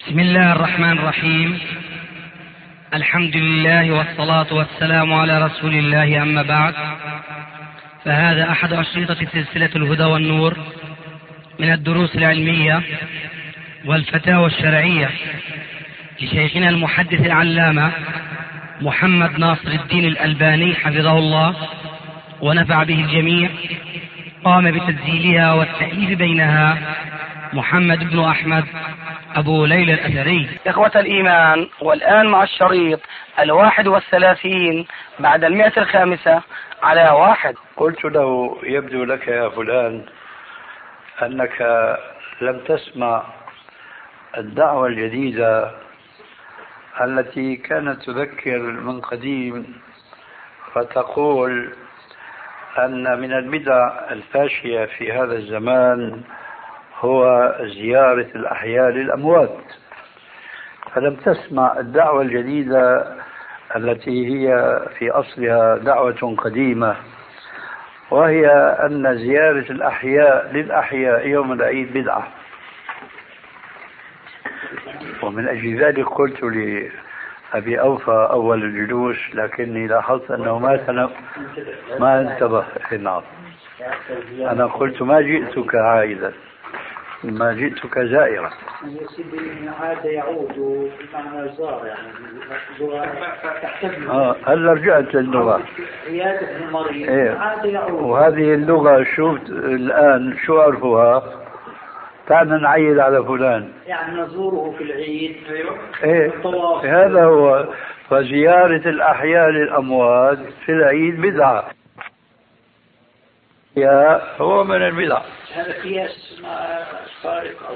بسم الله الرحمن الرحيم. الحمد لله والصلاة والسلام على رسول الله، أما بعد، فهذا أحد أشرطة سلسلة الهدى والنور من الدروس العلمية والفتاوى الشرعية لشيخنا المحدث العلامة محمد ناصر الدين الألباني حفظه الله ونفع به الجميع. قام بتسجيلها والتأليف بينها محمد بن أحمد أبو ليلى الأثري. إخوة الإيمان، والآن مع الشريط 31 بعد 105 على 1. قلت له: يبدو لك يا فلان أنك لم تسمع الدعوة الجديدة التي كانت تذكر من قديم فتقول أن من البدع الفاشية في هذا الزمان هو زيارة الأحياء للأموات، فلم تسمع الدعوة الجديدة التي هي في أصلها دعوة قديمة، وهي أن زيارة الأحياء للأحياء يوم العيد بدعة. ومن أجل ذلك قلت لأبي أوفى أول الجلوس، لكني لاحظت أنه ما انتبه. نعم، أنا قلت ما جئتك عائدا، ما جئتك زائرا. عاد يعود بمعنى زار، يعني هلا رجعت للغة عيادة المريض. إيه؟ عاد يعود. وهذه اللغة شو الآن شو عرفها؟ تعال نعيد على فلان، يعني نزوره في العيد. إيه؟ هذا هو. فزيارة الأحياء للأموات في العيد بدعة، هو من البدع. هذا قياس فارق أو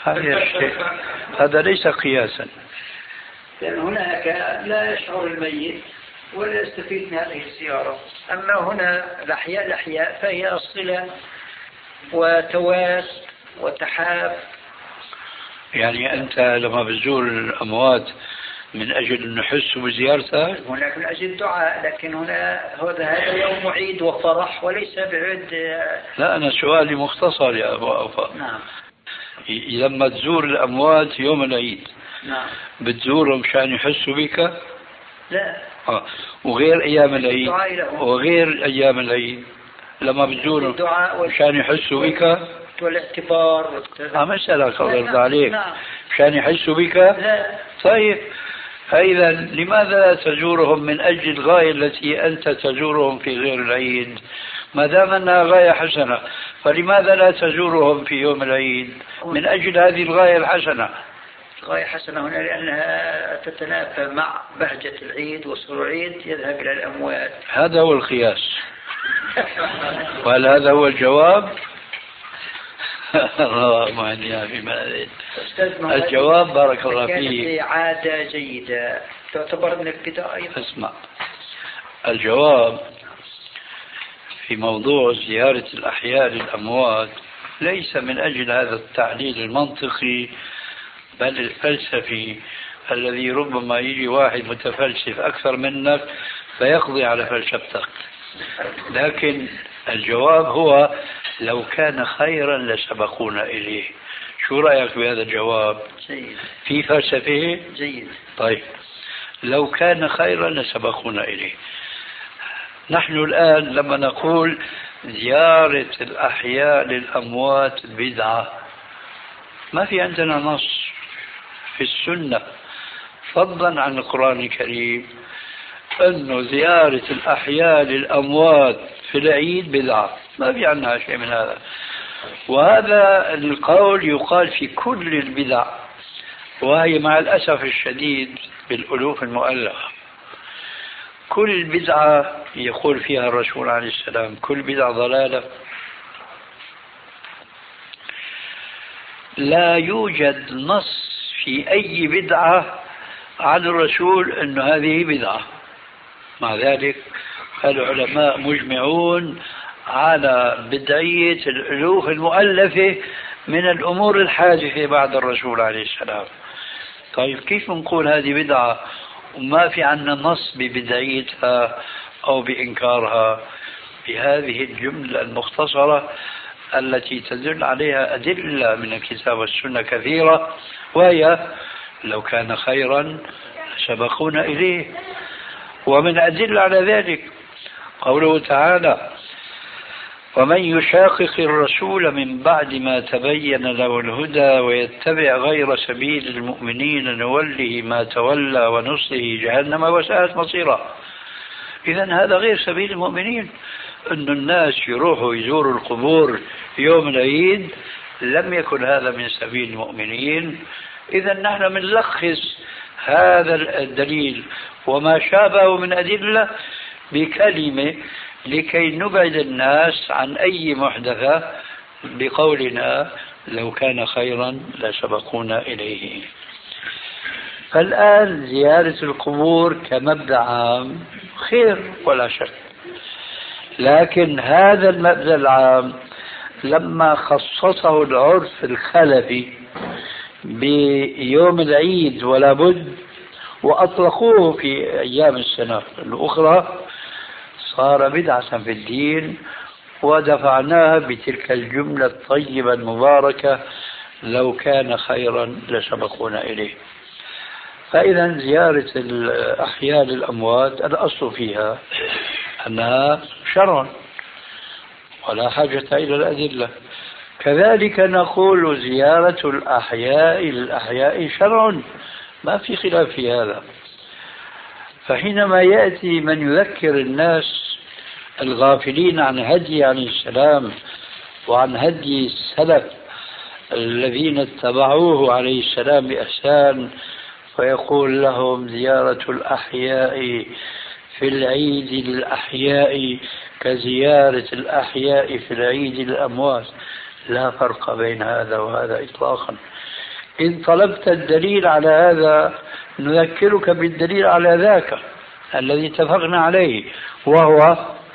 هذا ليس قياسا، لأن هناك لا يشعر الميت ولا يستفيد من هذه الزيارة. أما هنا الأحياء فهي صلة وتواس وتحاب. يعني أنت لما بتزور الأموات من أجل أن نحسوا بزيارتها؟ هناك من أجل الدعاء، لكن هنا هذا يوم عيد وفرح وليس بعد. لا، أنا سؤالي مختصر يا أبو أوفى. نعم. لما تزور الأموات يوم العيد، نعم، بتزورهم مشان يحسوا بك؟ لا. وغير أيام العيد، وغير أيام العيد لما بتزورهم مشان يحسوا بك والاعتبار مسألة الله عليك. نعم. مشان يحسوا بك؟ لا. طيب، إذا لماذا لا تزورهم من أجل الغاية التي أنت تزورهم في غير العيد؟ ما دام أنها غاية حسنة، فلماذا لا تزورهم في يوم العيد من أجل هذه الغاية الحسنة؟ غاية حسنة هنا لأنها تتنافى مع بهجة العيد وسرور العيد، يذهب إلى الأموات. هذا هو القياس. وهل هذا هو الجواب؟ الجواب بارك الله فيك. عادة جيدة تعتبر من البدع أيضا. اسمع، الجواب في موضوع زيارة الأحياء للأموات ليس من أجل هذا التعليل المنطقي بل الفلسفي الذي ربما يجي واحد متفلسف أكثر منك فيقضي على فلسفتك، لكن الجواب هو لو كان خيرا لسبقونا إليه. شو رأيك بهذا الجواب؟ جيد. في فلسفة؟ جيد. طيب، لو كان خيرا لسبقونا إليه. نحن الآن لما نقول زيارة الأحياء للأموات بدعة، ما في عندنا نص في السنة فضلا عن القرآن الكريم أنه زيارة الأحياء للأموات في العيد بدعة، ما في عنها شيء من هذا. وهذا القول يقال في كل البدع، وهي مع الأسف الشديد بالألوف المؤلفة. كل بدعة يقول فيها الرسول عليه السلام كل بدعة ضلالة. لا يوجد نص في أي بدعة عن الرسول أن هذه بدعة. مع ذلك العلماء مجمعون على بدعية الألوف المؤلفة من الأمور الحادثة بعد الرسول عليه السلام. طيب، كيف نقول هذه بدعة وما في عنا نص ببدعيتها أو بإنكارها؟ بهذه الجملة المختصرة التي تدل عليها أدلة من الكتاب والسنة كثيرة، وهي لو كان خيرا سبقونا إليه. ومن أدلة على ذلك قوله تعالى: ومن يشاقق الرسول من بعد ما تبين له الهدى ويتبع غير سبيل المؤمنين نوله ما تولى ونصله جهنم وساءت مصيرا. إذن هذا غير سبيل المؤمنين. أن الناس يروحوا يزوروا القبور يوم العيد لم يكن هذا من سبيل المؤمنين. إذن نحن بنلخص هذا الدليل وما شابه من أدلة بكلمة لكي نبعد الناس عن أي محدثة بقولنا لو كان خيرا لسبقونا إليه. فالآن زيارة القبور كمبدأ عام خير ولا شك، لكن هذا المبدأ العام لما خصصه العرف الخلفي بيوم العيد ولا بد وأطلقوه في أيام السنة الأخرى صار بدعة في الدين، ودفعناها بتلك الجملة الطيبة المباركة: لو كان خيرا لسبقونا إليه. فإذا زيارة الأحياء للأموات الأصل فيها أنها شرع ولا حاجة إلى الأدلة. كذلك نقول زيارة الأحياء للأحياء شرع، ما في خلاف في هذا. فحينما يأتي من يذكر الناس الغافلين عن هدي عليه السلام وعن هدي السلف الذين اتبعوه عليه السلام بإحسان فيقول لهم: زيارة الأحياء في العيد للأحياء كزيارة الأحياء في العيد للأموات، لا فرق بين هذا وهذا إطلاقا. إن طلبت الدليل على هذا نذكرك بالدليل على ذاك الذي اتفقنا عليه، وهو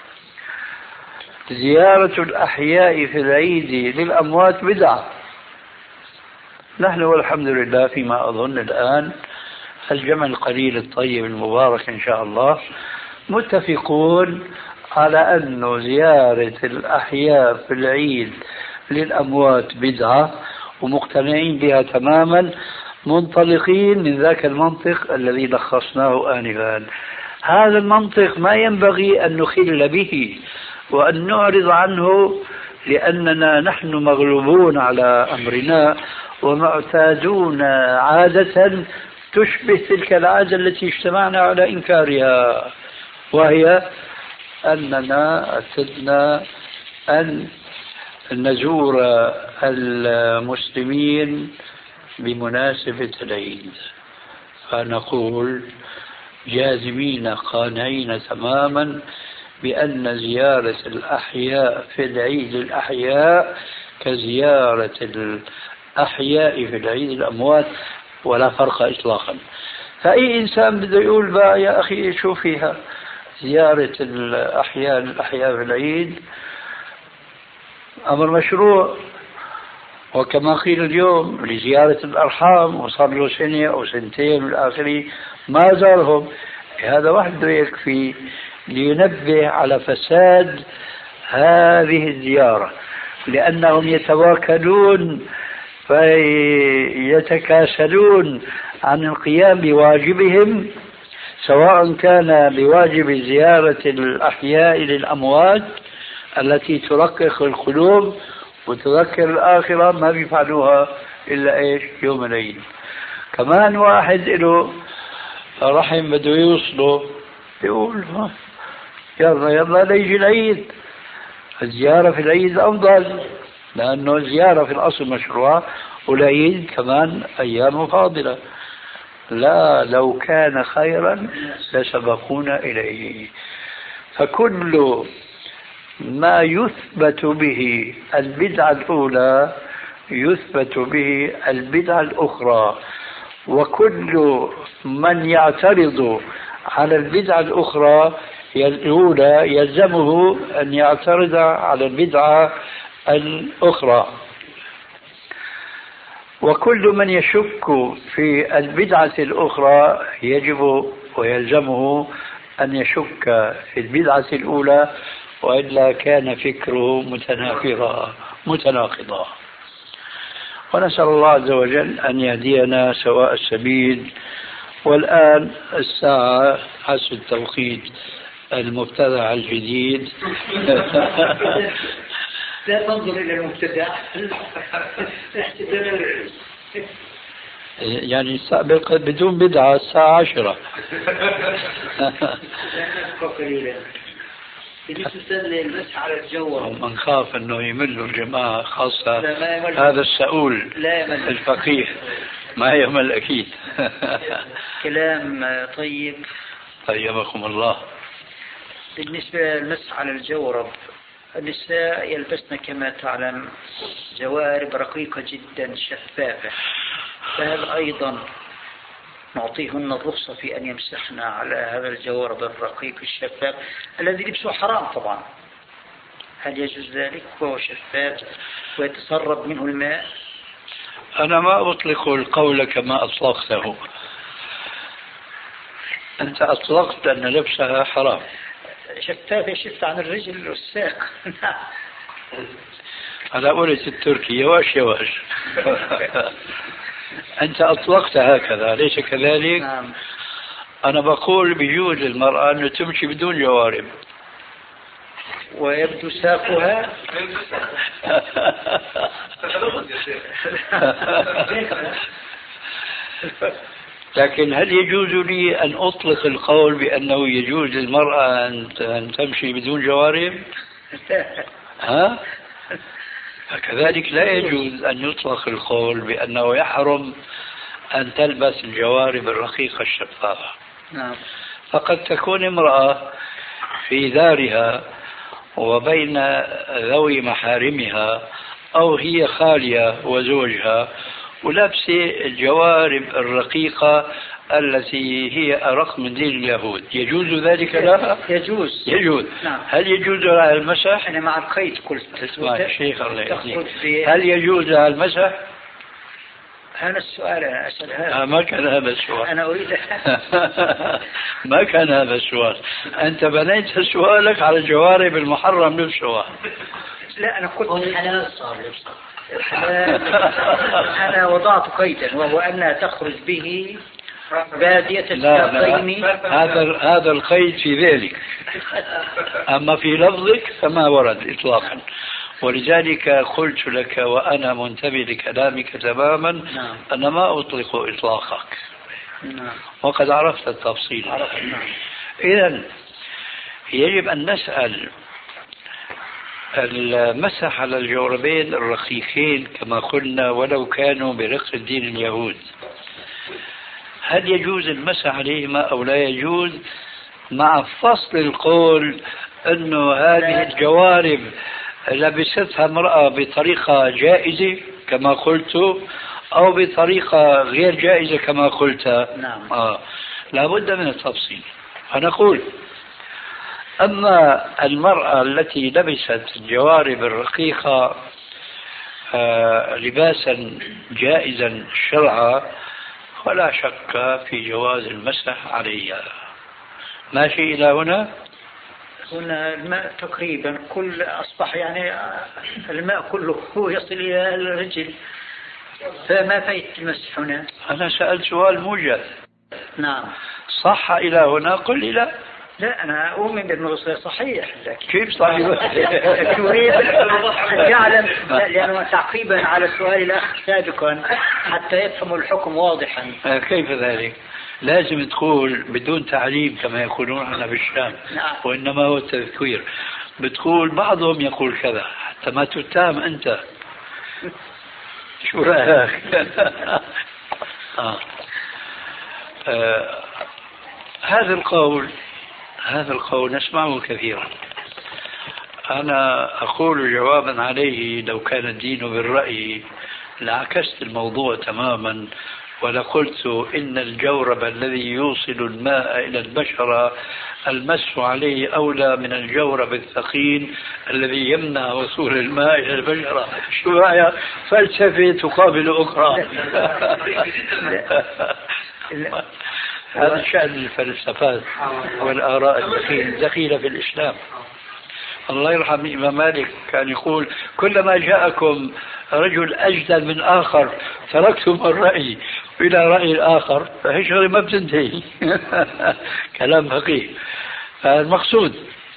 زيارة الأحياء في العيد للأموات بدعة. نحن والحمد لله فيما أظن الآن الجمع القليل الطيب المبارك إن شاء الله متفقون على أن زيارة الأحياء في العيد للأموات بدعة، ومقتنعين بها تماما، منطلقين من ذاك المنطق الذي لخصناه آنفا. هذا المنطق ما ينبغي أن نخل به وأن نعرض عنه، لأننا نحن مغلوبون على أمرنا ومعتادون عادة تشبه تلك العادة التي اجتمعنا على إنكارها، وهي أننا اعتدنا أن نزور المسلمين بمناسبة العيد، فنقول جازمين قانعين تماما بأن زيارة الأحياء في العيد الأحياء كزيارة الأحياء في العيد الأموات ولا فرق إطلاقا. فأي إنسان بده يقول بقى يا أخي شو فيها زيارة الأحياء في العيد أمر مشروع، وكما قيل اليوم لزيارة الأرحام وصار له سنة أو سنتين والآخر ما زارهم، هذا وحده يكفي لينبه على فساد هذه الزيارة، لأنهم يتواكلون فيتكاسلون عن القيام بواجبهم، سواء كان بواجب زيارة الأحياء للأموات التي ترقق القلوب وتذكر الآخرة، ما بيفعلوها إلا إيش يوم العيد. كمان واحد له رحم بده يوصله يقول يلا ليجي العيد. الزيارة في العيد أفضل، لأنه الزيارة في الأصل مشروع، والعيد كمان أيام فاضلة. لا، لو كان خيرا لسبقونا إليه. فكل ما يثبت به البدعة الأولى يثبت به البدعة الأخرى، وكل من يعترض على البدعة الأخرى الأولى يلزمه أن يعترض على البدعة الأخرى، وكل من يشك في البدعة الأخرى يجب ويلزمه أن يشك في البدعة الأولى، وإلا كان فكره متناقضا. ونسأل الله عز وجل أن يهدينا سواء السبيل. والآن الساعة حسب التوقيت المبتدع الجديد. لا تنظر إلى المبتدع. يعني السابق بدون بدعة الساعة 10. المسح على الجو من خاف أنه يمل الجماعة خاصة هذا السؤول الفقيه ما يمل أكيد. كلام طيب. طيبكم الله. بالنسبة للمسح على الجورب، النساء يلبسن كما تعلم جوارب رقيقة جدا شفافة، فهل أيضا نعطيهن الرخصة في أن يمسحن على هذا الجورب الرقيق الشفاف الذي لبسه حرام طبعا؟ هل يجوز ذلك وهو شفاف ويتسرب منه الماء؟ أنا ما أطلق القول كما أطلقته. أنت أطلقت أن لبسها حرام. شفاف يشف عن الرجل والساق. على قولة التركي يواش يواش. أنت أطلقت هكذا ليس كذلك؟ نعم. أنا بقول بيجوز المرأة أن تمشي بدون جوارب ويبدو ساقها. لكن هل يجوز لي أن أطلق القول بأنه يجوز للمرأة أن تمشي بدون جوارب؟ ها؟ كذلك لا يجوز أن يطلق القول بأنه يحرم أن تلبس الجوارب الرقيقة الشفافة. نعم. فقد تكون امرأة في دارها وبين ذوي محارمها أو هي خالية وزوجها ولبسة الجوارب الرقيقة التي هي أرق من دين اليهود، يجوز ذلك لها؟ يجوز. نعم. هل يجوز لها المسح؟ أنا مع القيد قلت. اسمع الشيخ الله يهديك، هل يجوز لها المسح؟ هذا السؤال أنا أسأل هذا. ما كان هذا السؤال. أنا أريد. ما كان هذا السؤال. أنت بنيت سؤالك على الجوارب المحرم لبسها. لا أنا قلت الحلال صار لبسها. أنا وضعت قيدا وهو أنها تخرج به بادية الساقين. هذا القيد في ذلك، أما في لفظك فما ورد إطلاقا. ولذلك قلت لك وأنا منتبه لكلامك تماما. نعم. أنا ما أطلق إطلاقك. نعم. وقد عرفت التفصيل. نعم. إذن يجب أن نسأل المسح على الجوربين الرقيقين كما قلنا ولو كانوا برق الدين اليهود، هل يجوز المسح عليهما أو لا يجوز، مع فصل القول أنه هذه الجوارب لبستها امرأة بطريقة جائزة كما قلت أو بطريقة غير جائزة كما قلت. نعم. لابد من التفصيل. فنقول أما المرأة التي لبست الجوارب الرقيقة لباسا جائزا شرعا فلا شك في جواز المسح عليها. ماشي إلى هنا؟ هنا الماء تقريبا كل أصبح يعني الماء كله هو يصل إلى الرجل، فما فايدة المسح هنا؟ أنا سألت سؤال موجز. نعم. صح إلى هنا؟ قل لي لا. لا أنا أؤمن بأنه صحيح. كيف صحيح؟ أريد أن يعلم، لأنه تعقيبا على سؤال الأخ سابقا حتى يفهموا الحكم واضحا. كيف ذلك؟ لازم تقول بدون تعليم كما يقولون عنا بالشام. نعم. وإنما هو التذكير. بتقول بعضهم يقول كذا حتى ما تتهم أنت. شو رأيك؟ هذا القول نسمعه كثيرا. أنا أقول جوابا عليه لو كان الدين بالرأي لعكست الموضوع تماما ولقلت إن الجورب الذي يوصل الماء إلى البشرة المس عليه أولى من الجورب الثقيل الذي يمنع وصول الماء إلى البشرة. شو رأيك؟ فلسفة تقابل أخرى. هذا شأن الفلسفات والآراء الدخيلة في الإسلام. الله يرحم الإمام مالك كان يقول كلما جاءكم رجل أجدل من آخر تركتم الرأي إلى رأي الآخر فهي شغلة ما بتنتهي. كلام فقيه. المقصود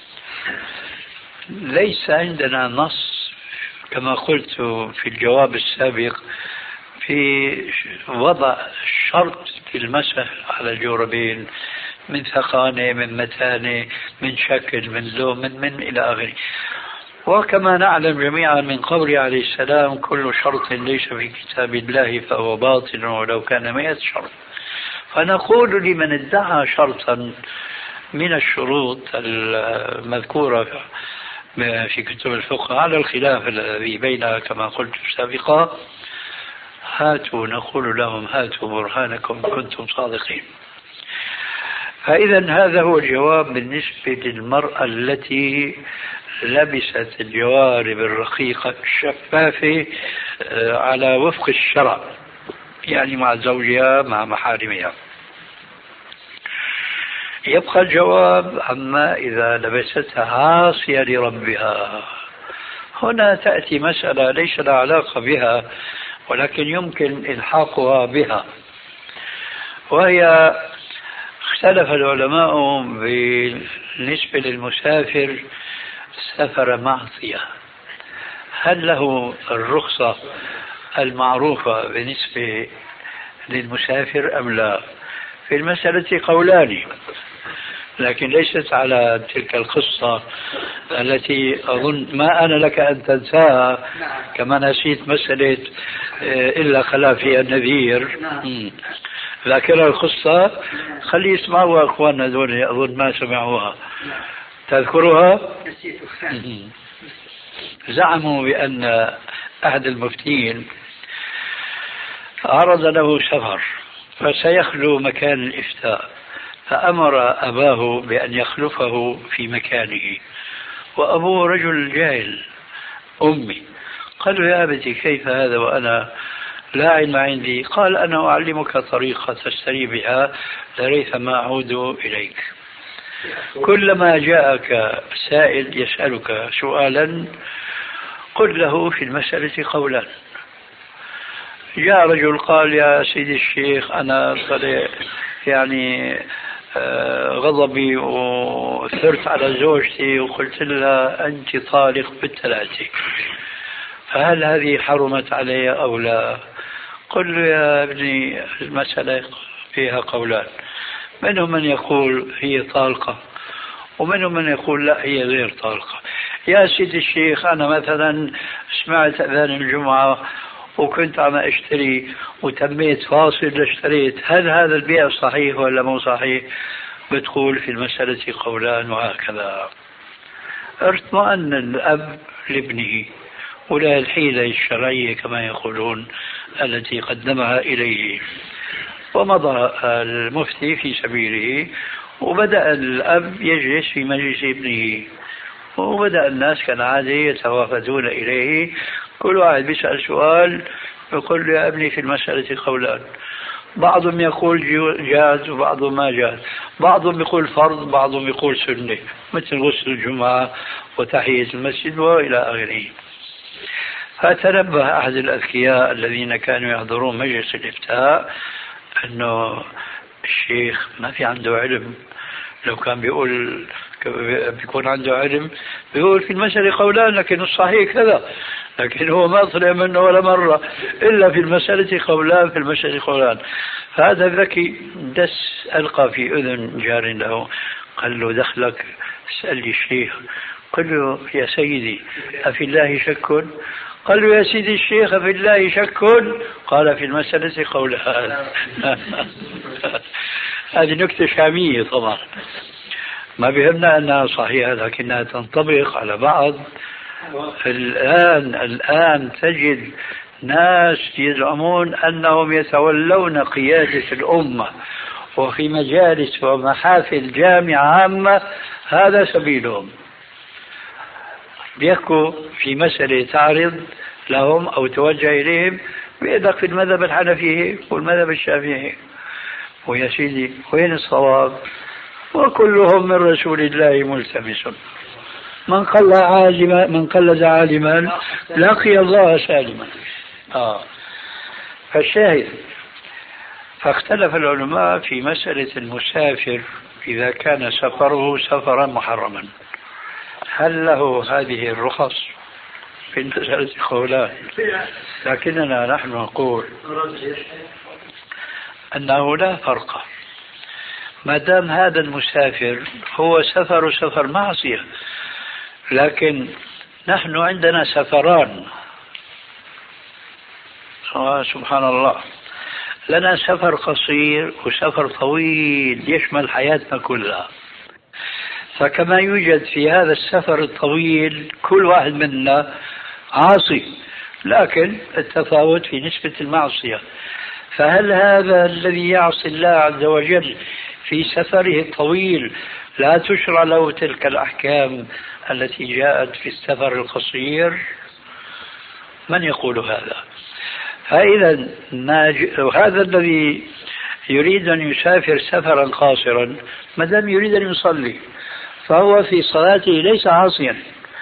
ليس عندنا نص كما قلت في الجواب السابق في وضع شرط في المسح على الجوربين من ثقانة من متانة من شكل من لون من إلى آخره. وكما نعلم جميعا من قول عليه السلام كل شرط ليس في كتاب الله فهو باطل ولو كان 100 شرط. فنقول لمن ادعى شرطا من الشروط المذكورة في كتب الفقه على الخلاف الذي بينها كما قلت سابقا هاتوا نقول لهم هاتوا برهانكم كنتم صادقين. فإذا هذا هو الجواب بالنسبة للمرأة التي لبست الجوارب الرقيقة الشفافة على وفق الشرع يعني مع زوجها مع محارمها. يبقى الجواب عما إذا لبستها عاصية لربها. هنا تأتي مسألة ليس لها علاقة بها ولكن يمكن إلحاقها بها، وهي اختلف العلماء بالنسبة للمسافر سفر معصية هل له الرخصة المعروفة بالنسبة للمسافر أم لا؟ في المسألة قولان لكن ليست على تلك القصة التي أظن ما أنا لك أن تنساها كما نسيت مسألة إلا خلا فيها النذير. ذاكرة القصة خلي يسمعوها أخواننا دول أظن ما سمعوها. تذكرها؟ زعموا بأن أحد المفتين عرض له سفر فسيخلو مكان الإفتاء فأمر أباه بأن يخلفه في مكانه وأبوه رجل جاهل أمي. قال له يا أبتي كيف هذا وأنا لا علم عندي؟ قال أنا أعلمك طريقة تستري بها لريثما أعود إليك. كلما جاءك سائل يسألك سؤالا قل له في المسألة قولا. جاء رجل قال يا سيدي الشيخ أنا يعني غضبي وثرت على زوجتي وقلت لها أنت طالق بالثلاثة فهل هذه حرمت علي أو لا؟ قل له يا ابني المسألة فيها قولان، منهم من يقول هي طالقة ومنهم من يقول لا هي غير طالقة. يا سيدي الشيخ أنا مثلا سمعت أذان الجمعة وكنت عم أشتري وتميت فاصل لاشتريت، هل هذا البيع صحيح ولا مو صحيح؟ بتقول في المسألة قولان وهكذا. اطمأن الأب لابنه ولا الحيلة الشرعية كما يقولون التي قدمها إليه. ومضى المفتي في سبيله وبدأ الأب يجلس في مجلس ابنه وبدأ الناس كالعادة يتوافدون إليه كل واحد بيسأل سؤال يقول له يا ابني في المسألة قولان، بعضهم يقول جاز وبعضهم ما جاز، بعضهم يقول فرض بعضهم يقول سنة مثل غسل الجمعة وتحية المسجد وإلى آخره. فتنبه أحد الأذكياء الذين كانوا يحضرون مجلس الإفتاء أنه الشيخ ما في عنده علم، لو كان بيكون عنده علم بيقول في المسألة قولان لكن الصحيح كذا، لكن هو ما طلع منه ولا مرة إلا في المسألة قولان في المسألة قولان. فهذا الذكي دس ألقى في أذن جار له قال له دخلك اسأل لي الشيخ. قال له يا سيدي أفي الله شك؟ قال له يا سيدي الشيخ أفي الله شك؟ قال في المسألة قولان. هذه نكتة شامية طبعا ما بيهمنا أنها صحيحة لكنها تنطبق على بعض. الآن تجد ناس يزعمون أنهم يتولون قيادة الأمة وفي مجالس ومحافل جامعة عامة هذا سبيلهم. بيحكوا في مسألة تعرض لهم أو توجه إليهم بيدك في المذهب الحنفي والمذهب الشافعي ويا سيدي وين الصواب؟ وكلهم من رسول الله ملتمس. من قلد عالما لقي الله سالما. فالشاهد، فاختلف العلماء في مسألة المسافر إذا كان سفره سفرا محرما، هل له هذه الرخص في مسألة قولان، لكننا نحن نقول أنه لا فرق ما دام هذا المسافر هو سفر معصية. لكن نحن عندنا سفران، سبحان الله، لنا سفر قصير وسفر طويل يشمل حياتنا كلها. فكما يوجد في هذا السفر الطويل كل واحد منا عاصي، لكن التفاوت في نسبة المعصية. فهل هذا الذي يعصي الله عز وجل في سفره الطويل لا تشرع له تلك الأحكام التي جاءت في السفر القصير؟ من يقول هذا؟ فإذا هذا الذي يريد أن يسافر سفرا قاصرا ما دام يريد أن يصلي فهو في صلاته ليس عاصيا،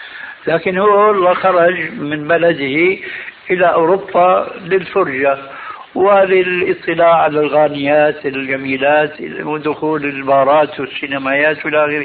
لكن هو خرج من بلده إلى أوروبا للفرجة وللاطلاع على الغانيات الجميلات ودخول البارات والسينمايات إلى آخره.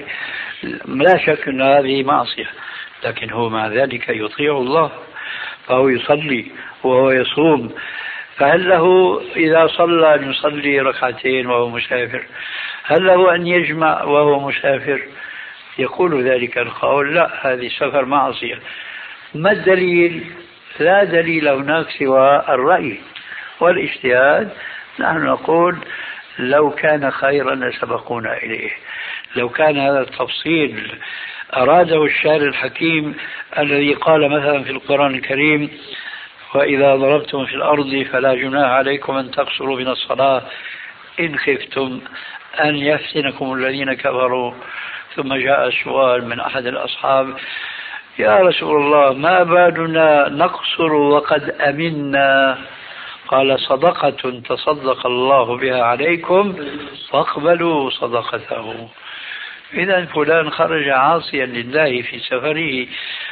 لا شك أن هذه معصية، لكن هو مع ذلك يطيع الله، فهو يصلي وهو يصوم. فهل له إذا صلى أن يصلي ركعتين وهو مسافر؟ هل له أن يجمع وهو مسافر؟ يقول ذلك القول لا، هذه سفر معصية. ما الدليل؟ لا دليل هناك سوى الرأي والاجتهاد. نحن نقول لو كان خيرا لسبقونا إليه. لو كان هذا التفصيل أراده الشارع الحكيم الذي قال مثلا في القرآن الكريم وإذا ضربتم في الأرض فلا جناح عليكم أن تقصروا من الصلاة إن خفتم أن يفتنكم الذين كفروا. ثم جاء سؤال من أحد الأصحاب: يا رسول الله ما بالنا نقصر وقد أمنا؟ قال: صدقة تصدق الله بها عليكم فاقبلوا صدقته. إذا فلان خرج عاصيا لله في سفره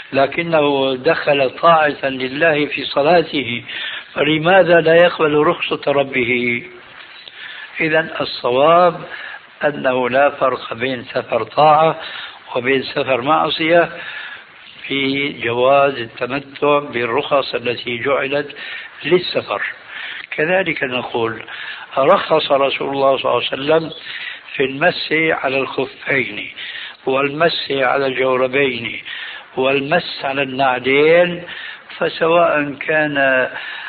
لكنه دخل طاعة لله في صلاته، فلماذا لا يقبل رخصة ربه؟ إذا الصواب أنه لا فرق بين سفر طاعة وبين سفر معصية في جواز التمتع بالرخص التي جعلت للسفر. كذلك نقول رخص رسول الله صلى الله عليه وسلم في المس على الخفين والمس على الجوربين والمس على النعلين، فسواء كان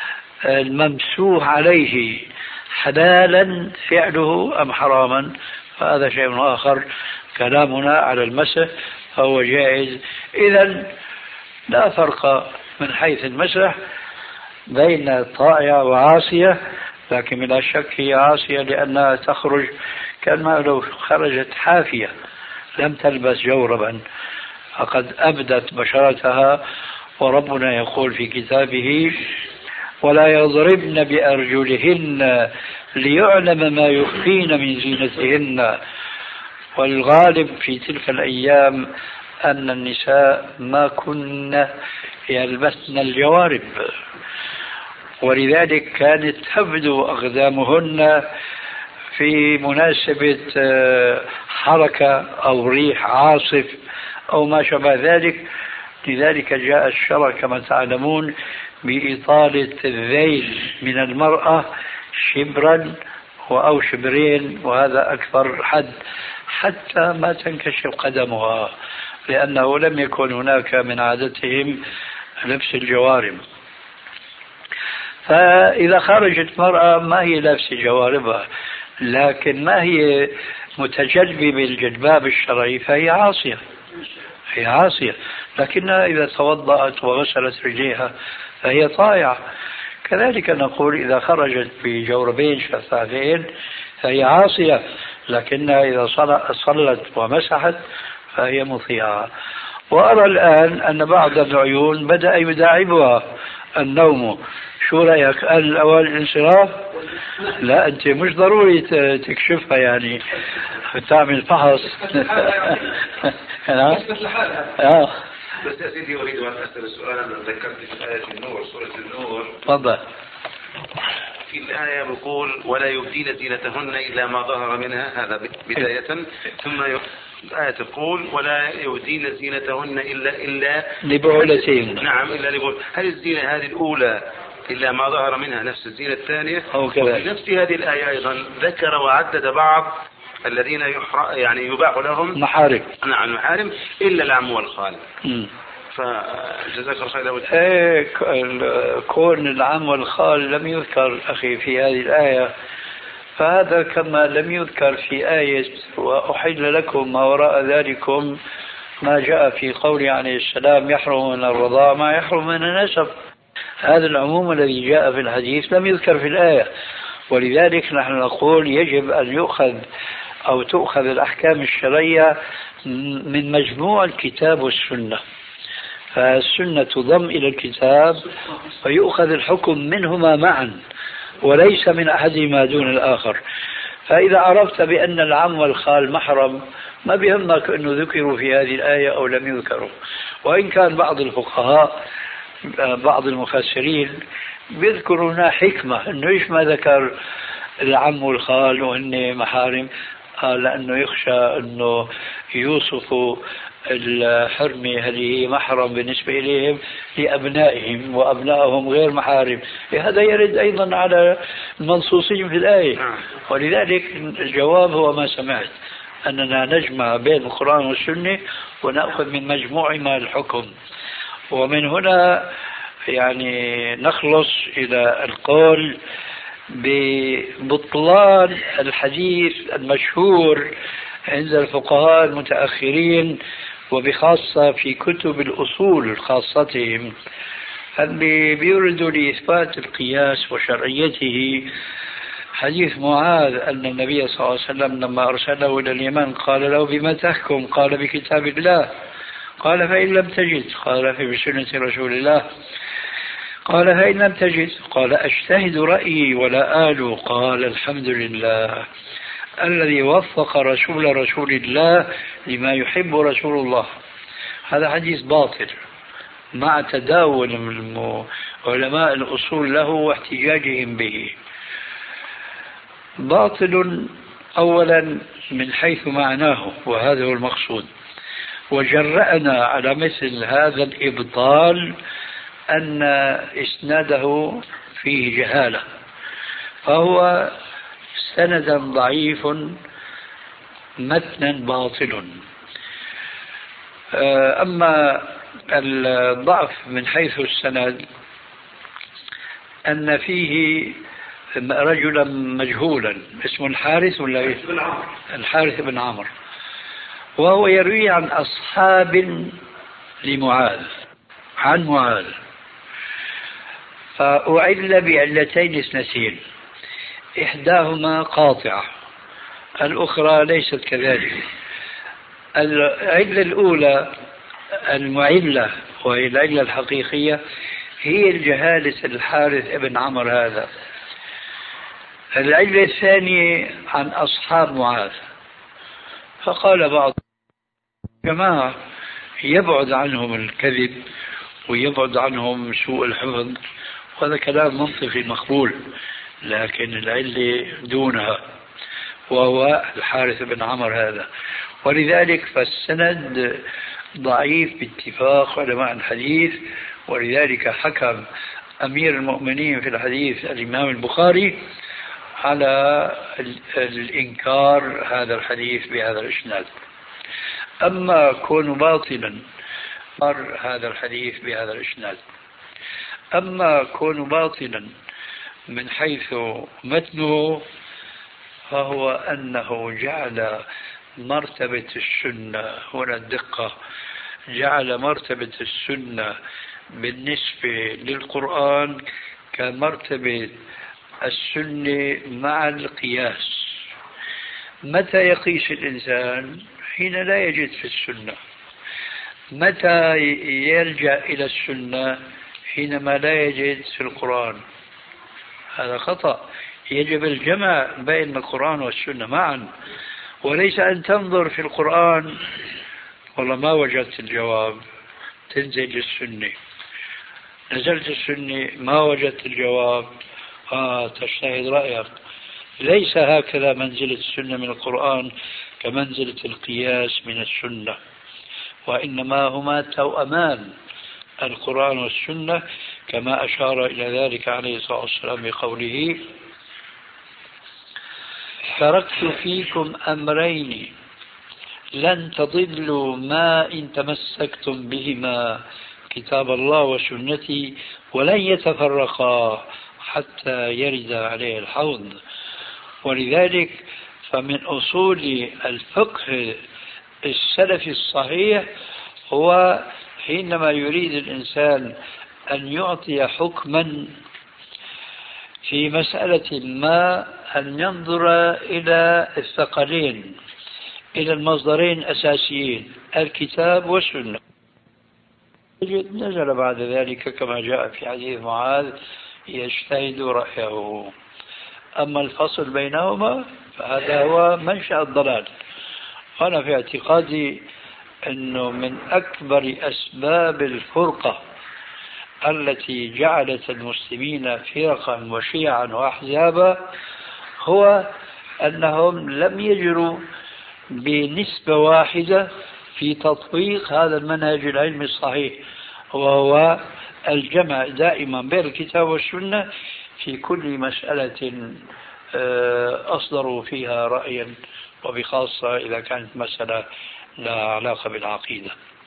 الممسوح عليه حلالا فعله أم حراما فهذا شيء آخر. كلامنا على المسح فهو جائز. إذن لا فرق من حيث المسح بين طائعة وعاصية، لكن بلا شك هي عاصية لأنها تخرج كما لو خرجت حافية لم تلبس جوربا فقد أبدت بشرتها. وربنا يقول في كتابه: ولا يضربن بأرجلهن ليعلم ما يخفين من زينتهن. والغالب في تلك الأيام أن النساء ما كن يلبسن الجوارب، ولذلك كانت تبدو أقدامهن في مناسبة حركة أو ريح عاصف أو ما شابه ذلك. لذلك جاء الشرع كما تعلمون بإطالة الذيل من المرأة شبرا أو شبرين، وهذا أكثر حد، حتى ما تنكشف قدمها، لأنه لم يكن هناك من عادتهم لبس الجوارب. فإذا خرجت مرأة ما هي لابسة جواربها لكن ما هي متجلبة بالجلباب الشرعي فهي عاصية، هي عاصية. لكنها إذا توضأت وغسلت رجليها فهي طائعة. كذلك نقول إذا خرجت بجوربين شفافين فهي عاصية، لكنها إذا صلت ومسحت فهي مطيعة. وأرى الآن أن بعض العيون بدأ يداعبها النوم. شو رأيك؟ الأول الانصراف؟ لا أنت مش ضروري تكشفها، يعني تعمل فحص بس مثل حالها. بس يا سيدي أريد أن أسأل سؤالا ذكرت في آية النور، سورة النور. تفضل. في الآية بقول ولا يبدين زينتهن إلا ما ظهر منها، هذا بداية. ثم الآية تقول ولا يبدين زينتهن إلا لبعولتهن. نعم إلا لبعولتهن. هل الزينة هذه الأولى إلا ما ظهر منها نفس الزينة الثانية؟ وفي نفس هذه الآية أيضا ذكر وعدد بعض الذين يعني يباح لهم محارم. نعم محارم إلا العم والخال. فجزاك الله خير. كون العم والخال لم يذكر أخي في هذه الآية، فهذا كما لم يذكر في آية وأحل لكم ما وراء ذلكم ما جاء في قول عليه السلام يحرم من الرضاع ما يحرم من النسب. هذا العموم الذي جاء في الحديث لم يذكر في الآية، ولذلك نحن نقول يجب أن يؤخذ أو تؤخذ الأحكام الشرعية من مجموع الكتاب والسنة، فالسنة تضم إلى الكتاب ويؤخذ الحكم منهما معا وليس من أحدهما دون الآخر. فإذا عرفت بأن العم والخال محرم ما بيهمك أنه ذكروا في هذه الآية أو لم يذكروا، وإن كان بعض الفقهاء بعض المفسرين بيذكرون حكمة أنه إيش ما ذكر العم والخال وأن محارم، لأنه يخشى أنه يوصفوا الحرمة هذه محرم بالنسبة إليهم لأبنائهم وأبنائهم غير محارم. هذا يرد أيضا على المنصوصين في الآية، ولذلك الجواب هو ما سمعت، أننا نجمع بين القرآن والسنة ونأخذ من مجموعهما الحكم. ومن هنا يعني نخلص إلى القول ببطلان الحديث المشهور عند الفقهاء المتأخرين وبخاصة في كتب الأصول خاصتهم، اللي بيوردوا لإثبات القياس وشرعيته حديث معاذ أن النبي صلى الله عليه وسلم لما أرسله إلى اليمن قال له بما تحكم؟ قال بكتاب الله. قال فإن لم تجد؟ قال في بسنة رسول الله. قال فإن لم تجد؟ قال أجتهد رأيي ولا آل. قال الحمد لله الذي وفق رسول الله لما يحب رسول الله. هذا حديث باطل مع تداول علماء الأصول له واحتجاجهم به. باطل أولا من حيث معناه، وهذا هو المقصود، وجرأنا على مثل هذا الإبطال أن إسناده فيه جهالة، فهو سندا ضعيف متنا باطل. أما الضعف من حيث السند أن فيه رجلا مجهولا اسمه الحارث ولا الحارث بن عمرو، وهو يروي عن أصحاب لمعاذ عن معاذ، فأعل بعلتين اثنتين، إحداهما قاطعة الأخرى ليست كذلك. العلة الأولى المعلة وهي العلة الحقيقية هي الجهالة الحارث بن عمرو هذا. العلة الثانية عن أصحاب معاذ، فقال بعض جماعة يبعد عنهم الكذب ويبعد عنهم سوء الحفظ، وهذا كلام منطقي مقبول، لكن العلة دونها وهو الحارث بن عمرو هذا. ولذلك فالسند ضعيف باتفاق علماء الحديث، ولذلك حكم أمير المؤمنين في الحديث الإمام البخاري على الإنكار هذا الحديث بهذا الإسناد. أما كون باطلا هذا الحديث بهذا الإسناد، أما كون باطلا من حيث متنه فهو أنه جعل مرتبة السنة، هنا الدقة، جعل مرتبة السنة بالنسبة للقرآن كمرتبة السنة مع القياس. متى يقيس الإنسان؟ حين لا يجد في السنة. متى يلجأ إلى السنة؟ حينما لا يجد في القرآن. هذا خطأ. يجب الجمع بين القرآن والسنة معا، وليس أن تنظر في القرآن والله ما وجدت الجواب تنزل السنة، نزلت السنة ما وجدت الجواب تجتهد رأيك. ليس هكذا منزلة السنة من القرآن كمنزلة القياس من السنة، وإنما هما توأمان القرآن والسنة، كما أشار إلى ذلك عليه الصلاة والسلام بقوله: تركت فيكم أمرين لن تضلوا ما إن تمسكتم بهما، كتاب الله وسنتي، ولن يتفرقا حتى يرد عليه الحوض. ولذلك فمن أصول الفقه السلفي الصحيح هو حينما يريد الإنسان أن يعطي حكما في مسألة ما أن ينظر إلى الثقلين، إلى المصدرين الأساسيين الكتاب والسنة. نزل بعد ذلك كما جاء في حديث معاذ: يجتهد رأيه. أما الفصل بينهما فهذا هو منشأ الضلال. أنا في اعتقادي أنه من أكبر أسباب الفرقة التي جعلت المسلمين فرقا وشيعا وأحزابا هو أنهم لم يجروا بنسبة واحدة في تطبيق هذا المنهج العلمي الصحيح، وهو الجمع دائما بين الكتاب والسنة في كل مسألة أصدروا فيها رأيا، وبخاصة إذا كانت مسألة لها علاقة بالعقيدة.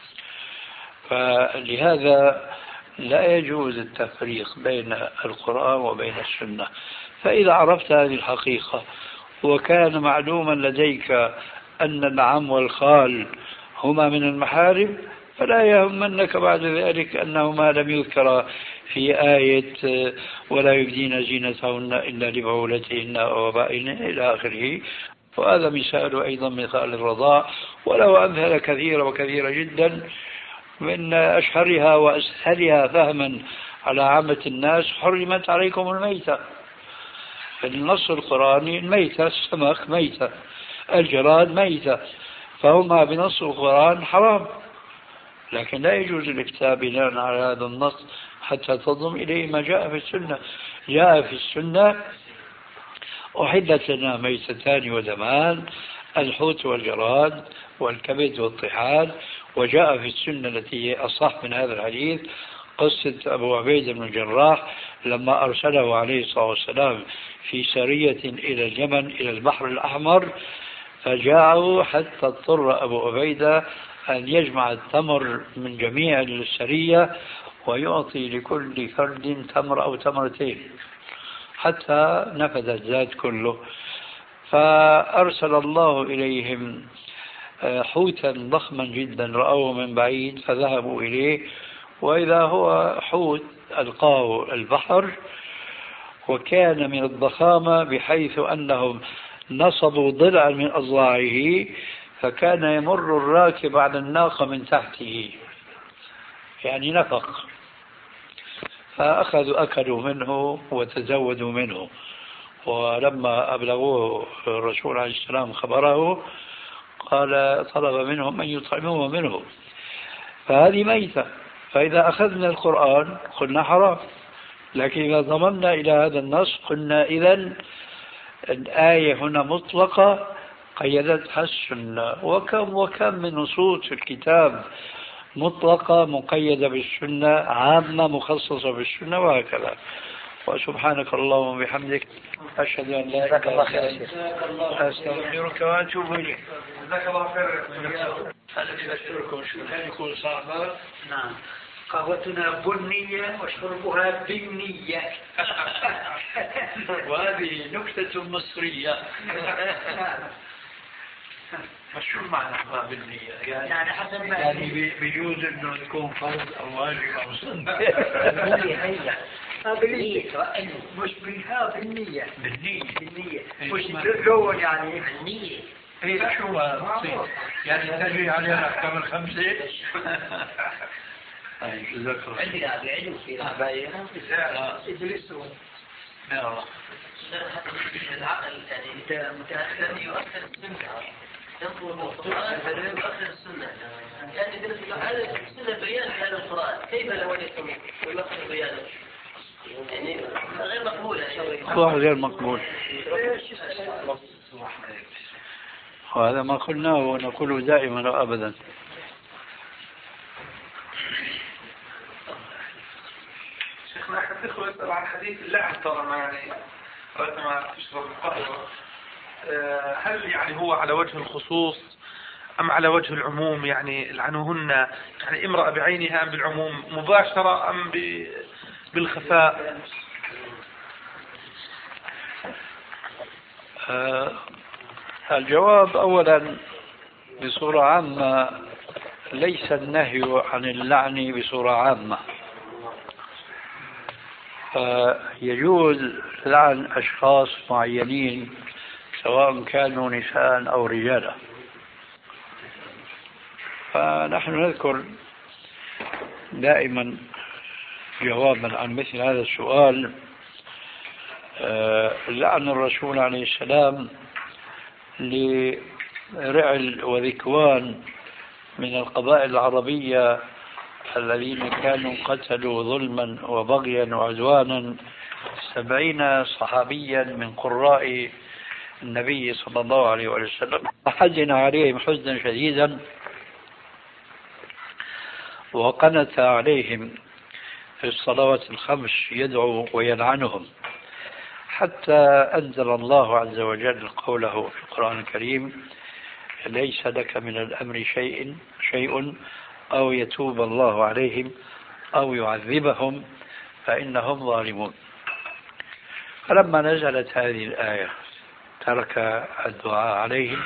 فلهذا لا يجوز التفريق بين القرآن وبين السنة. فإذا عرفت هذه الحقيقة وكان معلوما لديك أن العم والخال هما من المحارم، فلا يهمنك بعد ذلك أنهما لم يذكر في آية ولا يبدين زينتهن إلا لبعولتهن أو آبائهن إلى آخره. وهذا مثال أيضا مثال الرضاع، وله أمثلة كثيرة وكثيرة جدا، من أشهرها وأسهلها فهما على عامة الناس: حرمت عليكم الميتة. النص القرآني: الميتة، السمك ميتة، الجراد ميتة، فهما بنص القرآن حرام، لكن لا يجوز الإفتاء بناء على هذا النص حتى تضم إليه ما جاء في السنة. جاء في السنة: أحلت لنا ميتتان ودمان، الحوت والجراد والكبد والطحال. وجاء في السنة التي هي أصح من هذا الحديث قصة أبو عبيدة بن الجراح لما أرسله عليه الصلاة والسلام في سرية إلى اليمن إلى البحر الأحمر، فجاءوا حتى اضطر أبو عبيدة أن يجمع التمر من جميع السرية ويعطي لكل فرد تمر أو تمرتين حتى نفذ الزاد كله. فأرسل الله إليهم حوتا ضخما جدا رأوه من بعيد، فذهبوا إليه وإذا هو حوت ألقاه البحر، وكان من الضخامة بحيث أنهم نصبوا ضلعا من أضلاعه، فكان يمر الراكب على الناقة من تحته، يعني نفق. فأخذوا أكلوا منه وتزودوا منه، ولما أبلغوه الرسول عليه السلام خبره قال طلب منهم أن يطعموه منه. فهذه ميتة. فإذا أخذنا القرآن قلنا حرام، لكن إذا ضممنا إلى هذا النص قلنا إذن الآية هنا مطلقة قيدتها السنة. وكم من نصوص الكتاب مطلقة مقيدة بالسنة، عامة مخصصة بالسنة، وهكذا. وسبحانك اللهم وبحمدك أشهد أن لا إله إلا أنت أستغفرك وأتوب إليك. جزاك الله خير. هل أشكركم شكرا يكون صعبا؟ نعم. قهوتنا بنية وشربها بنية. وهذه نكتة مصرية. شو معنى بالنية؟ يعني حسب ما يعني بيجوز انه تكون فرض او واجب او سنة. بالنية مش بالها بالنية. بالنية مش لون يعني بالنية. ايه شو يعني تجري عليها احكام الخمسة. جزاك الله. عندي قاعد يعلم في باين يدرسون. يا الله. العقل يعني انت متأثر يؤثر بسمك. ينقل القرآن ويؤخر السنة، يعني هذا السنة بيان هذا القرآن، كيف لو وجدتم ويؤخر بيانه؟ يعني غير مقبول هو غير مقبول، وهذا ما قلناه ونقوله دائما وأبدا. شيخنا أحد الإخوة يسأل عن حديث اللعن طالما يعني ما تشرب القهوة، هل يعني هو على وجه الخصوص أم على وجه العموم؟ يعني لعنوهن يعني امرأة بعينها أم بالعموم مباشرة أم بالخفاء؟ الجواب أولا بصورة عامة ليس النهي عن اللعن بصورة عامة، يجوز لعن أشخاص معينين سواء كانوا نساء أو رجالا. فنحن نذكر دائما جوابا عن مثل هذا السؤال لعن الرسول عليه السلام لرعل وذكوان من القبائل العربية الذين كانوا قتلوا ظلما وبغيا وعدوانا 70 صحابيا من قراء النبي صلى الله عليه وسلم، حزن عليهم حزنا شديدا وقنت عليهم في الصلوات الخمس يدعو ويلعنهم، حتى أنزل الله عز وجل قوله في القرآن الكريم: ليس لك من الأمر شيء أو يتوب الله عليهم أو يعذبهم فإنهم ظالمون. فلما نزلت هذه الآية ترك الدعاء عليهم،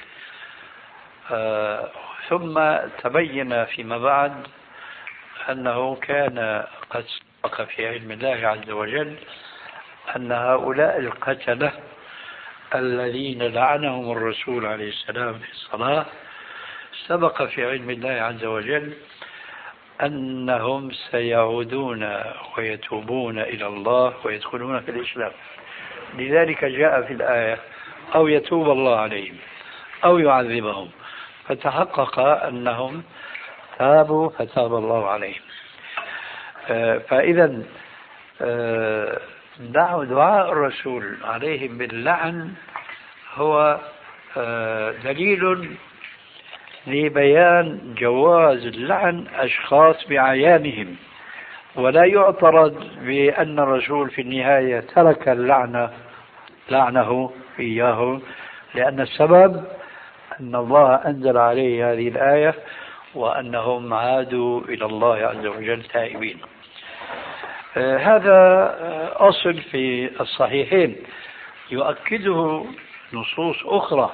ثم تبين فيما بعد أنه كان قد سبق في علم الله عز وجل أن هؤلاء القتلة الذين لعنهم الرسول عليه السلام في الصلاة سبق في علم الله عز وجل أنهم سيعودون ويتوبون إلى الله ويدخلون في الإسلام. لذلك جاء في الآية: أو يتوب الله عليهم أو يعذبهم، فتحقق أنهم تابوا فتاب الله عليهم. فإذا دعاء الرسول عليهم باللعن هو دليل لبيان جواز اللعن أشخاص بعيانهم، ولا يعترض بأن الرسول في النهاية ترك لعنه إياه، لأن السبب أن الله أنزل عليه هذه الآية وأنهم عادوا إلى الله عز وجل تائبين. هذا أصل في الصحيحين يؤكده نصوص أخرى،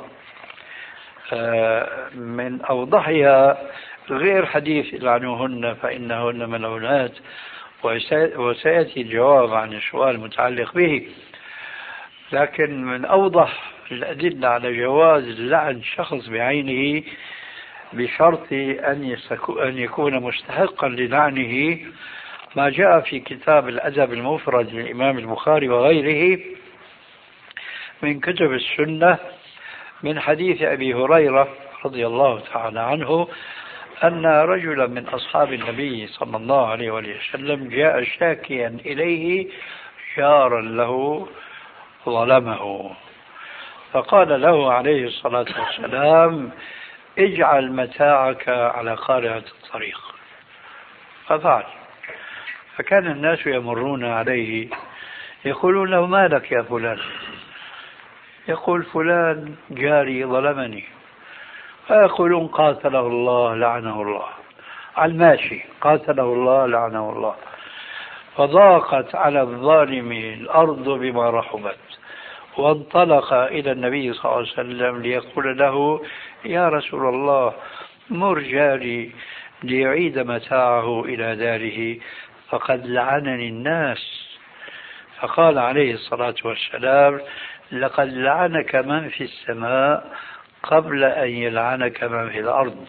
من أوضحها غير حديث لعنوهن فإنهن ملعونات، وسيأتي الجواب عن السؤال المتعلق به. لكن من أوضح الأدلة على جواز لعن شخص بعينه بشرط أن يكون مستحقا للعنه ما جاء في كتاب الأدب المفرد للإمام البخاري وغيره من كتب السنة من حديث أبي هريرة رضي الله تعالى عنه أن رجلا من أصحاب النبي صلى الله عليه وسلم جاء شاكيا إليه جارا له ظلمه، فقال له عليه الصلاة والسلام: اجعل متاعك على قارعة الطريق. ففعل، فكان الناس يمرون عليه يقولون له: ما لك يا فلان؟ يقول: فلان جاري ظلمني. فيقولون: قاتله الله لعنه الله. على الماشي: قاتله الله لعنه الله. فضاقت على الظالم الأرض بما رحبت، وانطلق إلى النبي صلى الله عليه وسلم ليقول له: يا رسول الله، مر جاري ليعيد متاعه إلى داره فقد لعنني الناس. فقال عليه الصلاة والسلام: لقد لعنك من في السماء قبل أن يلعنك من في الأرض.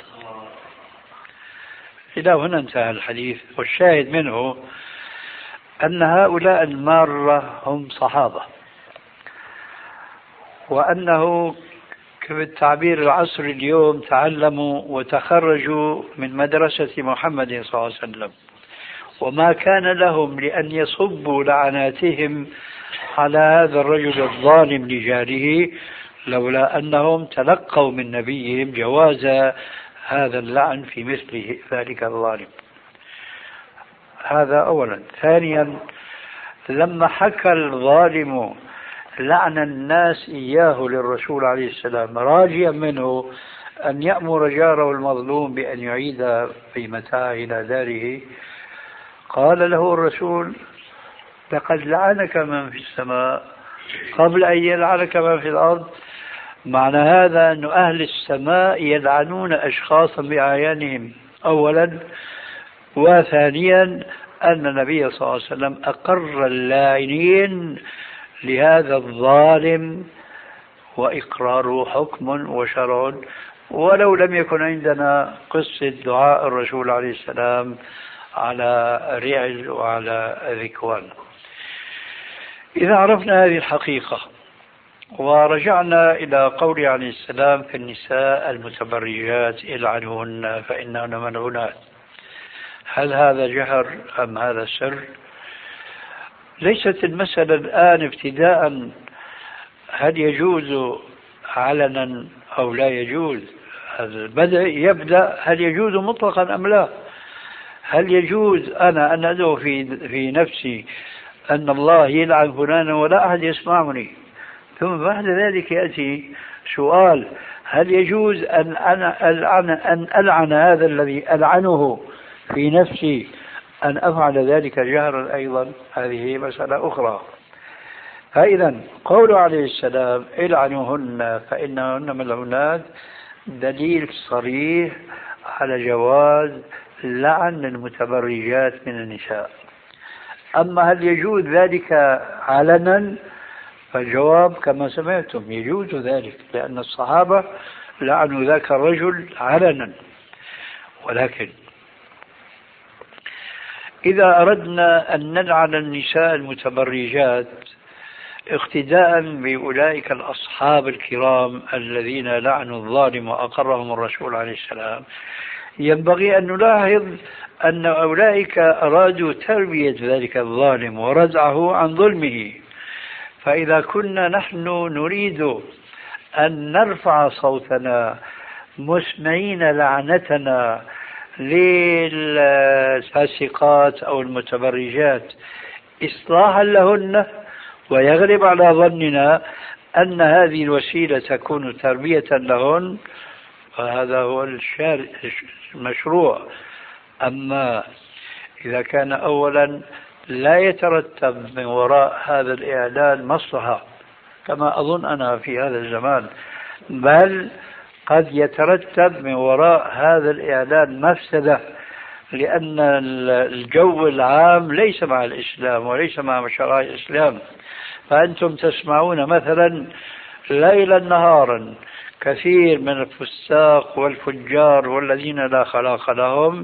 إلى هنا انتهى الحديث. والشاهد منه أن هؤلاء المارة هم صحابة، وأنه بالتعبير العصري اليوم تعلموا وتخرجوا من مدرسة محمد صلى الله عليه وسلم، وما كان لهم لأن يصبوا لعناتهم على هذا الرجل الظالم لجاره لولا أنهم تلقوا من نبيهم جواز هذا اللعن في مثل ذلك الظالم. هذا أولا. ثانيا، لما حكى الظالم لعن الناس إياه للرسول عليه السلام راجيا منه أن يأمر جاره المظلوم بأن يعيد في متاعه إلى داره، قال له الرسول: لقد لعنك من في السماء قبل أن يلعنك من في الأرض. معنى هذا أن أهل السماء يلعنون أشخاصا بأعيانهم أولا، وثانيا أن النبي صلى الله عليه وسلم أقر اللاعنين لهذا الظالم، وإقراره حكم وشرع، ولو لم يكن عندنا قصة دعاء الرسول عليه السلام على رعل وعلى ذكوان. إذا عرفنا هذه الحقيقة ورجعنا إلى قول عليه السلام في النساء المتبرجات العنهن فإنهن ملعونات، هل هذا جهر أم هذا سر؟ ليست المسألة الآن ابتداء هل يجوز علنا أو لا يجوز، يبدأ هل يجوز مطلقا أم لا. هل يجوز أنا أن أدعو في نفسي أن الله يلعن فلانا ولا أحد يسمعني، ثم بعد ذلك يأتي سؤال: هل يجوز أن ألعن هذا الذي ألعنه في نفسي أن أفعل ذلك جهرا أيضا؟ هذه مسألة أخرى. فإذا قول عليه السلام: العنوهن فإنهن ملعونات، دليل صريح على جواز لعن المتبرجات من النساء. أما هل يجوز ذلك علنا؟ فالجواب كما سمعتم يجوز ذلك، لأن الصحابة لعنوا ذاك الرجل علنا. ولكن إذا أردنا أن نلعن النساء المتبرجات اقتداء بأولئك الأصحاب الكرام الذين لعنوا الظالم وأقرهم الرسول عليه السلام، ينبغي أن نلاحظ أن أولئك أرادوا تربية ذلك الظالم وردعه عن ظلمه. فإذا كنا نحن نريد أن نرفع صوتنا مسمعين لعنتنا للفاسقات أو المتبرجات إصلاحا لهن، ويغلب على ظننا أن هذه الوسيلة تكون تربية لهن، فهذا هو المشروع. أما إذا كان أولا لا يترتب من وراء هذا الإعلان مصلحة كما أظن أنا في هذا الزمان، بل قد يترتب من وراء هذا الإعلان مفسدة، لأن الجو العام ليس مع الإسلام وليس مع شرائع الإسلام. فأنتم تسمعون مثلا ليلا نهارا كثير من الفساق والفجار والذين لا خلاق لهم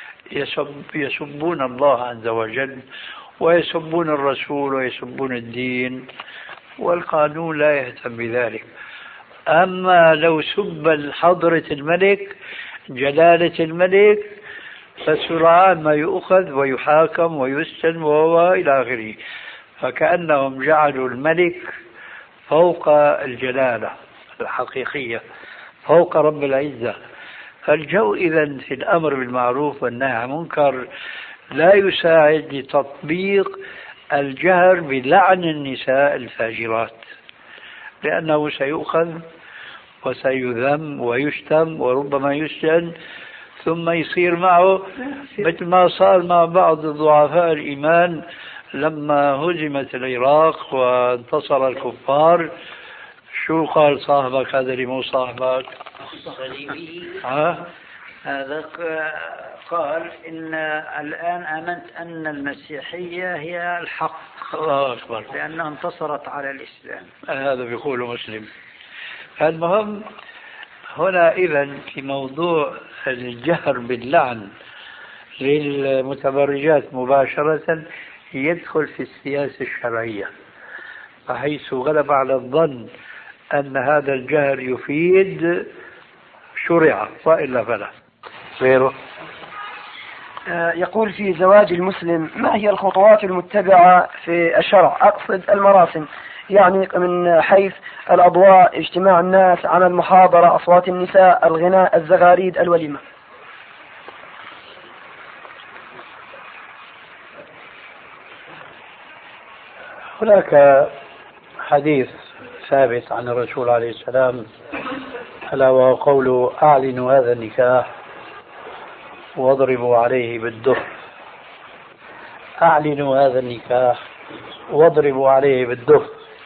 يسبون الله عز وجل ويسبون الرسول ويسبون الدين، والقانون لا يهتم بذلك. أما لو سب حضرة الملك جلالة الملك فسرعان ما يؤخذ ويحاكم ويسجن وإلى آخره، فكأنهم جعلوا الملك فوق الجلالة الحقيقية، فوق رب العزة. فالجو إذن في الأمر بالمعروف والنهي عن المنكر لا يساعد لتطبيق الجهر بلعن النساء الفاجرات، لأنه سيؤخذ وسيذم ويشتم وربما يسجن، ثم يصير معه مثل ما صار مع بعض ضعفاء الإيمان لما هزمت العراق وانتصر الكفار. شو قال صاحبك هذا اللي مو صاحبك؟ هذا قال إن الآن آمنت أن المسيحية هي الحق. الله أكبر. لأنها انتصرت على الإسلام. هذا بيقوله مسلم. المهم هنا إذن في موضوع الجهر باللعن للمتبرجات مباشرة يدخل في السياسة الشرعية، فحيث غلب على الظن أن هذا الجهل يفيد شرع، وإلا فلا. غيره يقول في زواج المسلم ما هي الخطوات المتبعة في الشرع؟ أقصد المراسم، يعني من حيث الأضواء، اجتماع الناس، عمل محاضرة، أصوات النساء، الغناء، الزغاريد، الوليمة. هناك حديث ثابت عن الرسول عليه السلام ألا وهو قوله: أعلنوا هذا النكاح واضربوا عليه بالدف. أعلنوا هذا النكاح واضربوا عليه بالدف.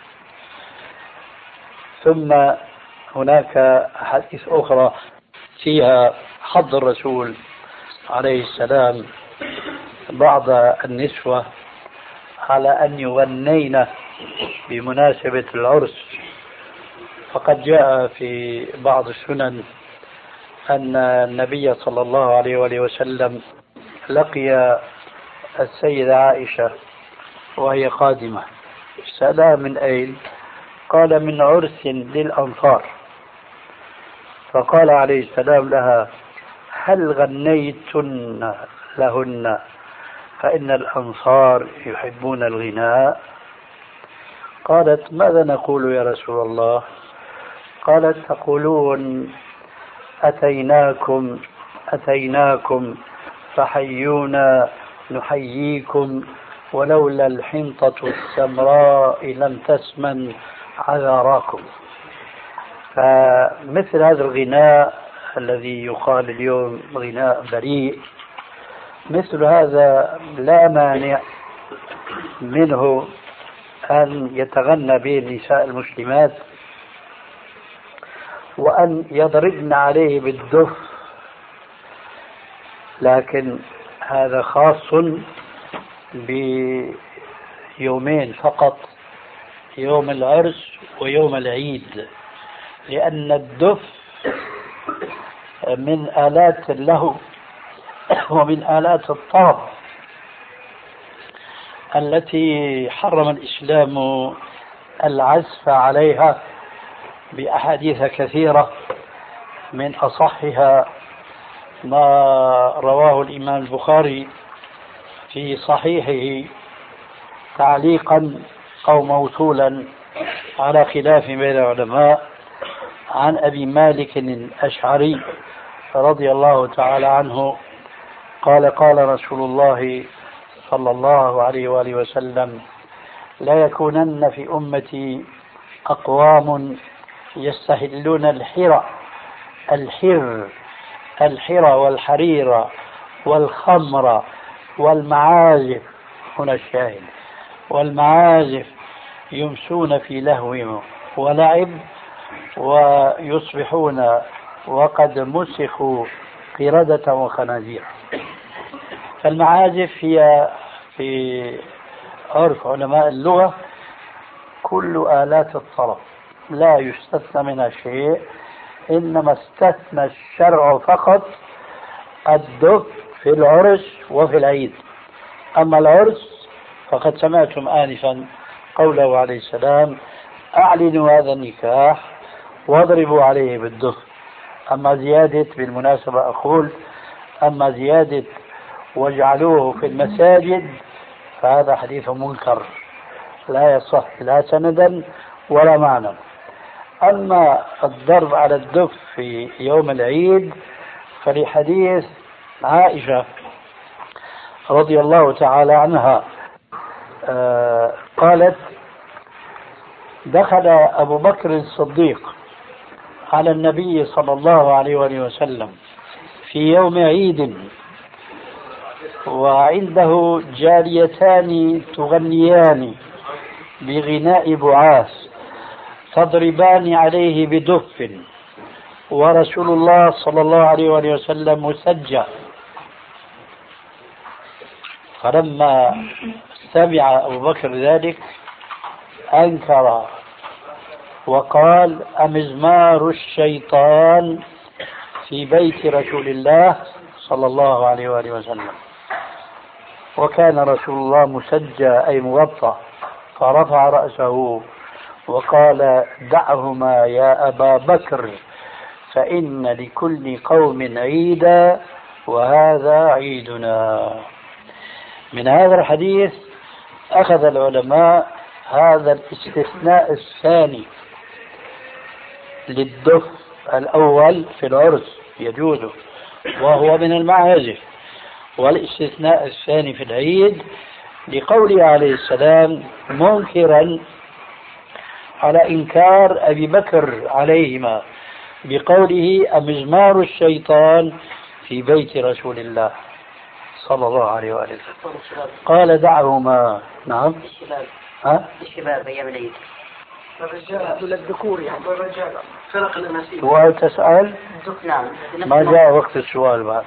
ثم هناك حديث أخرى فيها حض الرسول عليه السلام بعض النسوة على أن يغنين بمناسبة العرس، فقد جاء في بعض السنن أن النبي صلى الله عليه وآله وسلم لقي السيدة عائشة وهي قادمة، سألها: من أين؟ قال: من عرس للأنصار. فقال عليه السلام لها: هل غنيتن لهن؟ فإن الأنصار يحبون الغناء. قالت: ماذا نقول يا رسول الله؟ قالت: تقولون: أتيناكم فحيونا نحييكم، ولولا الحنطة السمراء لم تسمن عذاراكم. فمثل هذا الغناء الذي يقال اليوم غناء بريء، مثل هذا لا مانع منه أن يتغنى به النساء المسلمات وأن يضربن عليه بالدف، لكن هذا خاص بيومين فقط، يوم العرس ويوم العيد، لأن الدف من آلات اللهو ومن آلات الطرب التي حرم الإسلام العزف عليها بأحاديث كثيرة، من أصحها ما رواه الإمام البخاري في صحيحه تعليقا أو موصولا على خلاف بين العلماء عن أبي مالك الأشعري رضي الله تعالى عنه قال: قال رسول الله صلى الله عليه وآله وسلم: لا يكونن في أمتي أقوام يستهلون الحر والحرير والخمر والمعازف، هنا الشاهد، والمعازف، يمسون في لهو ولعب ويصبحون وقد مسخوا قردة وخنازير. فالمعازف هي في عرف علماء اللغة كل آلات الطرب، لا يستثنى منها شيء، إنما استثنى الشرع فقط الدف في العرس وفي العيد. أما العرس فقد سمعتم آنفا قوله عليه السلام: أعلنوا هذا النكاح واضربوا عليه بالدف. أما زيادة، بالمناسبة أقول، أما زيادة واجعلوه في المساجد فهذا حديث منكر لا يصح لا سندا ولا معنى. أما الضرب على الدف في يوم العيد فلحديث عائشة رضي الله تعالى عنها قالت: دخل أبو بكر الصديق على النبي صلى الله عليه وسلم في يوم عيد وعنده جاريتان تغنيان بغناء بعاث تضربان عليه بدف، ورسول الله صلى الله عليه وسلم مسجى. فلما سمع أبو بكر ذلك أنكر وقال: أمزمار الشيطان في بيت رسول الله صلى الله عليه وسلم. وكان رسول الله مسجى أي مغطى، فرفع رأسه وقال دعهما يا أبا بكر فإن لكل قوم عيدا وهذا عيدنا. من هذا الحديث أخذ العلماء هذا الاستثناء الثاني للدف الأول في العرس يجوز وهو من المعازف، والاستثناء الثاني في العيد لقوله عليه السلام منكرا على إنكار أبي بكر عليهما بقوله أمزمار الشيطان في بيت رسول الله صلى الله عليه وآله وسلم. قال دعهما. نعم الشباب أيام العيد الرجال الذكور يعني الرجال فرق الأناسيب. سؤال تسأل؟ نعم ما جاء وقت السؤال بعد.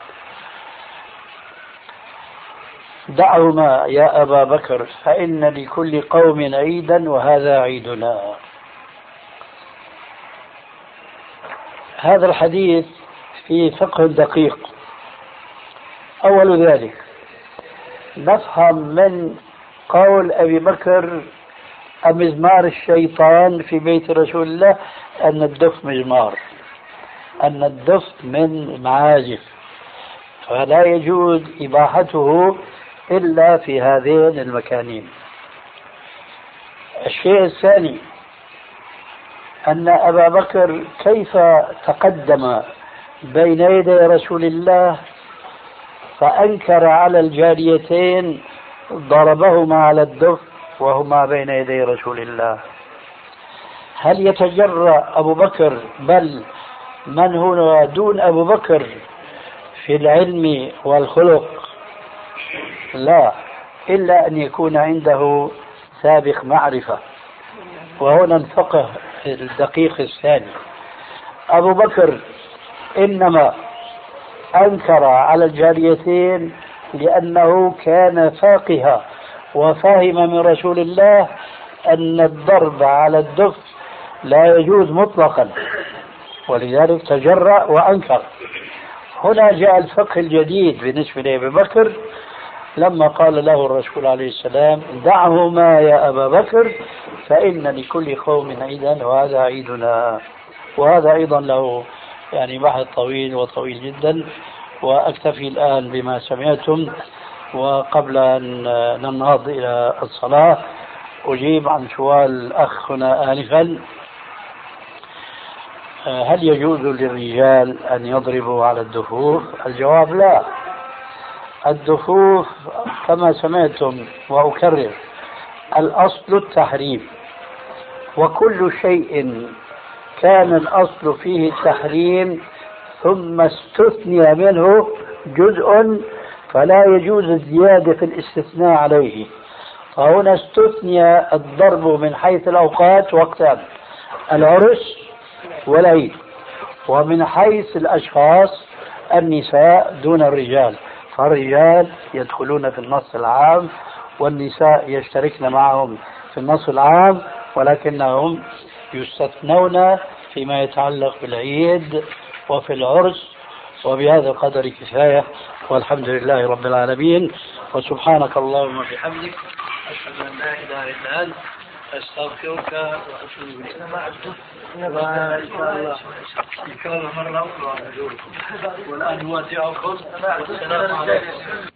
دعهما يا أبا بكر فإن لكل قوم عيدا وهذا عيدنا. هذا الحديث فيه فقه دقيق. أول ذلك نفهم من قول أبي بكر مزمار الشيطان في بيت رسول الله أن الدف مزمار، أن الدف من معازف، فلا يجوز إباحته إلا في هذين المكانين. الشيء الثاني أن أبا بكر كيف تقدم بين يدي رسول الله فأنكر على الجاريتين ضربهما على الدف وهما بين يدي رسول الله؟ هل يتجرأ أبو بكر بل من هو دون أبو بكر في العلم والخلق؟ لا، إلا أن يكون عنده سابق معرفة. وهنا الفقه الدقيق الثاني، أبو بكر إنما أنكر على الجاريتين لأنه كان فاقها وفهم من رسول الله أن الضرب على الدف لا يجوز مطلقا، ولذلك تجرأ وأنكر. هنا جاء الفقه الجديد بالنسبة لأبي بكر لما قال له الرسول عليه السلام دعهما يا أبا بكر فإن لكل قوم عيدا وهذا عيدنا. وهذا أيضا له يعني بحث طويل وطويل جدا، وأكتفي الآن بما سمعتم. وقبل أن ننهض إلى الصلاة أجيب عن سؤال الأخ هنا آنفا، هل يجوز للرجال أن يضربوا على الدفوف؟ الجواب لا. الدفوف كما سمعتم وأكرر الأصل التحريم، وكل شيء كان الأصل فيه التحريم ثم استثني منه جزء فلا يجوز الزيادة في الاستثناء عليه. فهنا استثني الضرب من حيث الأوقات وقتان، العرس والعيد، ومن حيث الأشخاص النساء دون الرجال، فالرجال يدخلون في النص العام والنساء يشتركن معهم في النص العام، ولكنهم يستثنون فيما يتعلق بالعيد وفي العرس. وبهذا القدر كفاية، والحمد لله رب العالمين، وسبحانك اللهم وبحمدك أشهد أن لا إله إلا أنت أستغفرك وأتوب إليك. إن شاء الله مرة أخرى أزوركم والآن نودعكم والسلام عليكم.